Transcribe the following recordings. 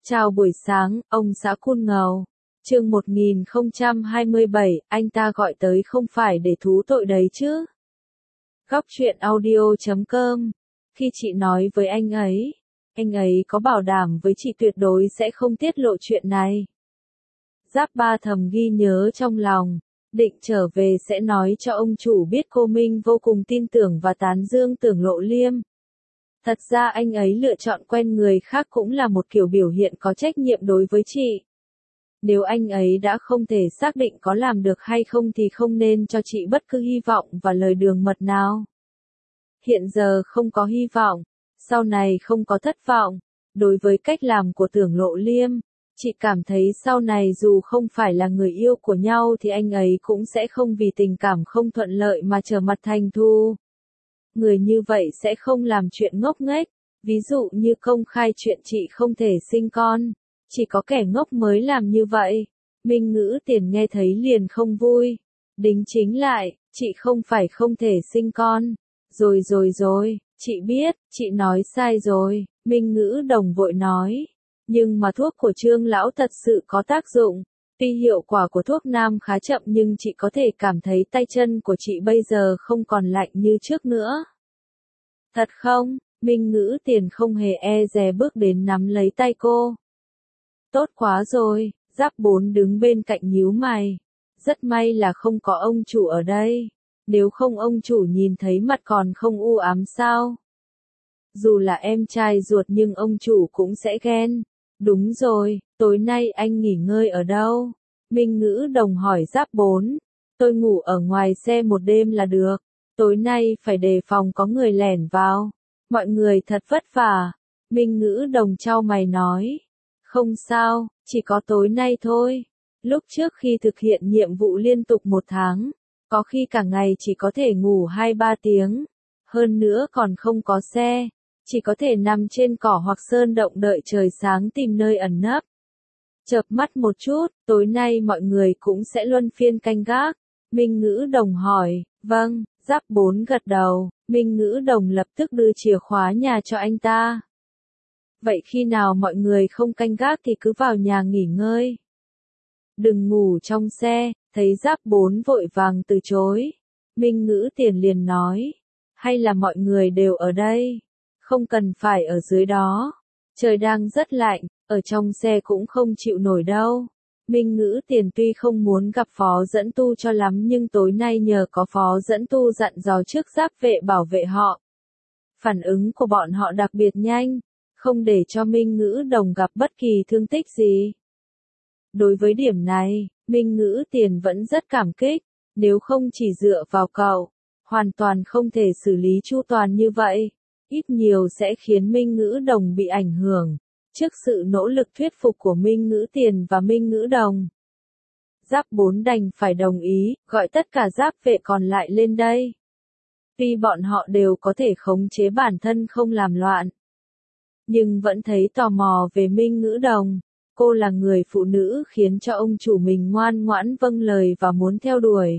Chào buổi sáng, ông xã Cun Ngầu. Chương 1027, anh ta gọi tới không phải để thú tội đấy chứ. Góc truyện audio.com. Khi chị nói với anh ấy có bảo đảm với chị tuyệt đối sẽ không tiết lộ chuyện này. Giáp Ba thầm ghi nhớ trong lòng, định trở về sẽ nói cho ông chủ biết cô Minh vô cùng tin tưởng và tán dương Tưởng Lộ Liêm. Thật ra anh ấy lựa chọn quen người khác cũng là một kiểu biểu hiện có trách nhiệm đối với chị. Nếu anh ấy đã không thể xác định có làm được hay không thì không nên cho chị bất cứ hy vọng và lời đường mật nào. Hiện giờ không có hy vọng, sau này không có thất vọng. Đối với cách làm của Tưởng Lộ Liêm, chị cảm thấy sau này dù không phải là người yêu của nhau thì anh ấy cũng sẽ không vì tình cảm không thuận lợi mà trở mặt thành thù. Người như vậy sẽ không làm chuyện ngốc nghếch, ví dụ như công khai chuyện chị không thể sinh con, chỉ có kẻ ngốc mới làm như vậy. Minh Ngữ Tiền nghe thấy liền không vui, đính chính lại, chị không phải không thể sinh con. Rồi, chị biết, chị nói sai rồi, Minh Ngữ Đồng vội nói. Nhưng mà thuốc của Trương lão thật sự có tác dụng. Tuy hiệu quả của thuốc nam khá chậm nhưng chị có thể cảm thấy tay chân của chị bây giờ không còn lạnh như trước nữa. Thật không? Minh Ngữ Tiền không hề e dè bước đến nắm lấy tay cô. Tốt quá rồi, Giáp Bốn đứng bên cạnh nhíu mày. Rất may là không có ông chủ ở đây. Nếu không ông chủ nhìn thấy mặt còn không u ám sao? Dù là em trai ruột nhưng ông chủ cũng sẽ ghen. Đúng rồi, tối nay anh nghỉ ngơi ở đâu? Minh Ngữ Đồng hỏi Giáp Bốn. Tôi ngủ ở ngoài xe một đêm là được. Tối nay phải đề phòng có người lẻn vào. Mọi người thật vất vả. Minh Ngữ Đồng chau mày nói. Không sao, chỉ có tối nay thôi. Lúc trước khi thực hiện nhiệm vụ liên tục 1 tháng, có khi cả ngày chỉ có thể ngủ 2-3 tiếng. Hơn nữa còn không có xe. Chỉ có thể nằm trên cỏ hoặc sơn động đợi trời sáng tìm nơi ẩn nấp. Chợp mắt một chút, tối nay mọi người cũng sẽ luân phiên canh gác. Minh Ngữ Đồng hỏi, vâng, Giáp Bốn gật đầu, Minh Ngữ Đồng lập tức đưa chìa khóa nhà cho anh ta. Vậy khi nào mọi người không canh gác thì cứ vào nhà nghỉ ngơi. Đừng ngủ trong xe, thấy Giáp Bốn vội vàng từ chối. Minh Ngữ Tiền liền nói, hay là mọi người đều ở đây? Không cần phải ở dưới đó. Trời đang rất lạnh, ở trong xe cũng không chịu nổi đâu. Minh Ngữ Tiền tuy không muốn gặp Phó Dẫn Tu cho lắm nhưng tối nay nhờ có Phó Dẫn Tu dặn dò trước Giáp vệ bảo vệ họ. Phản ứng của bọn họ đặc biệt nhanh, không để cho Minh Ngữ Đồng gặp bất kỳ thương tích gì. Đối với điểm này, Minh Ngữ Tiền vẫn rất cảm kích, nếu không chỉ dựa vào cậu, hoàn toàn không thể xử lý chu toàn như vậy. Ít nhiều sẽ khiến Minh Ngữ Đồng bị ảnh hưởng, trước sự nỗ lực thuyết phục của Minh Ngữ Tiền và Minh Ngữ Đồng. Giáp Bốn đành phải đồng ý, gọi tất cả giáp vệ còn lại lên đây. Tuy bọn họ đều có thể khống chế bản thân không làm loạn, nhưng vẫn thấy tò mò về Minh Ngữ Đồng. Cô là người phụ nữ khiến cho ông chủ mình ngoan ngoãn vâng lời và muốn theo đuổi.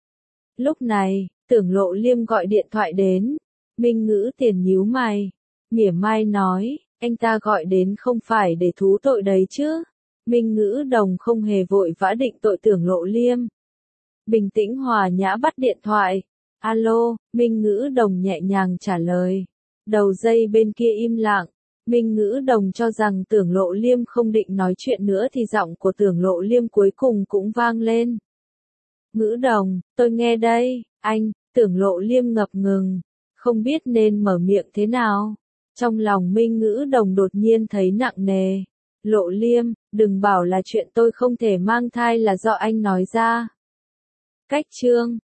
Lúc này, Tưởng Lộ Liêm gọi điện thoại đến. Minh Ngữ Tiền nhíu mày, mỉa mai nói, anh ta gọi đến không phải để thú tội đấy chứ. Minh Ngữ Đồng không hề vội vã định tội Tưởng Lộ Liêm. Bình tĩnh hòa nhã bắt điện thoại. Alo, Minh Ngữ Đồng nhẹ nhàng trả lời. Đầu dây bên kia im lặng. Minh Ngữ Đồng cho rằng Tưởng Lộ Liêm không định nói chuyện nữa thì giọng của Tưởng Lộ Liêm cuối cùng cũng vang lên. Ngữ Đồng, tôi nghe đây, anh. Tưởng Lộ Liêm ngập ngừng, không biết nên mở miệng thế nào. Trong lòng Minh Ngữ Đồng đột nhiên thấy nặng nề. Lộ Liêm, đừng bảo là chuyện tôi không thể mang thai là do anh nói ra. Cách chương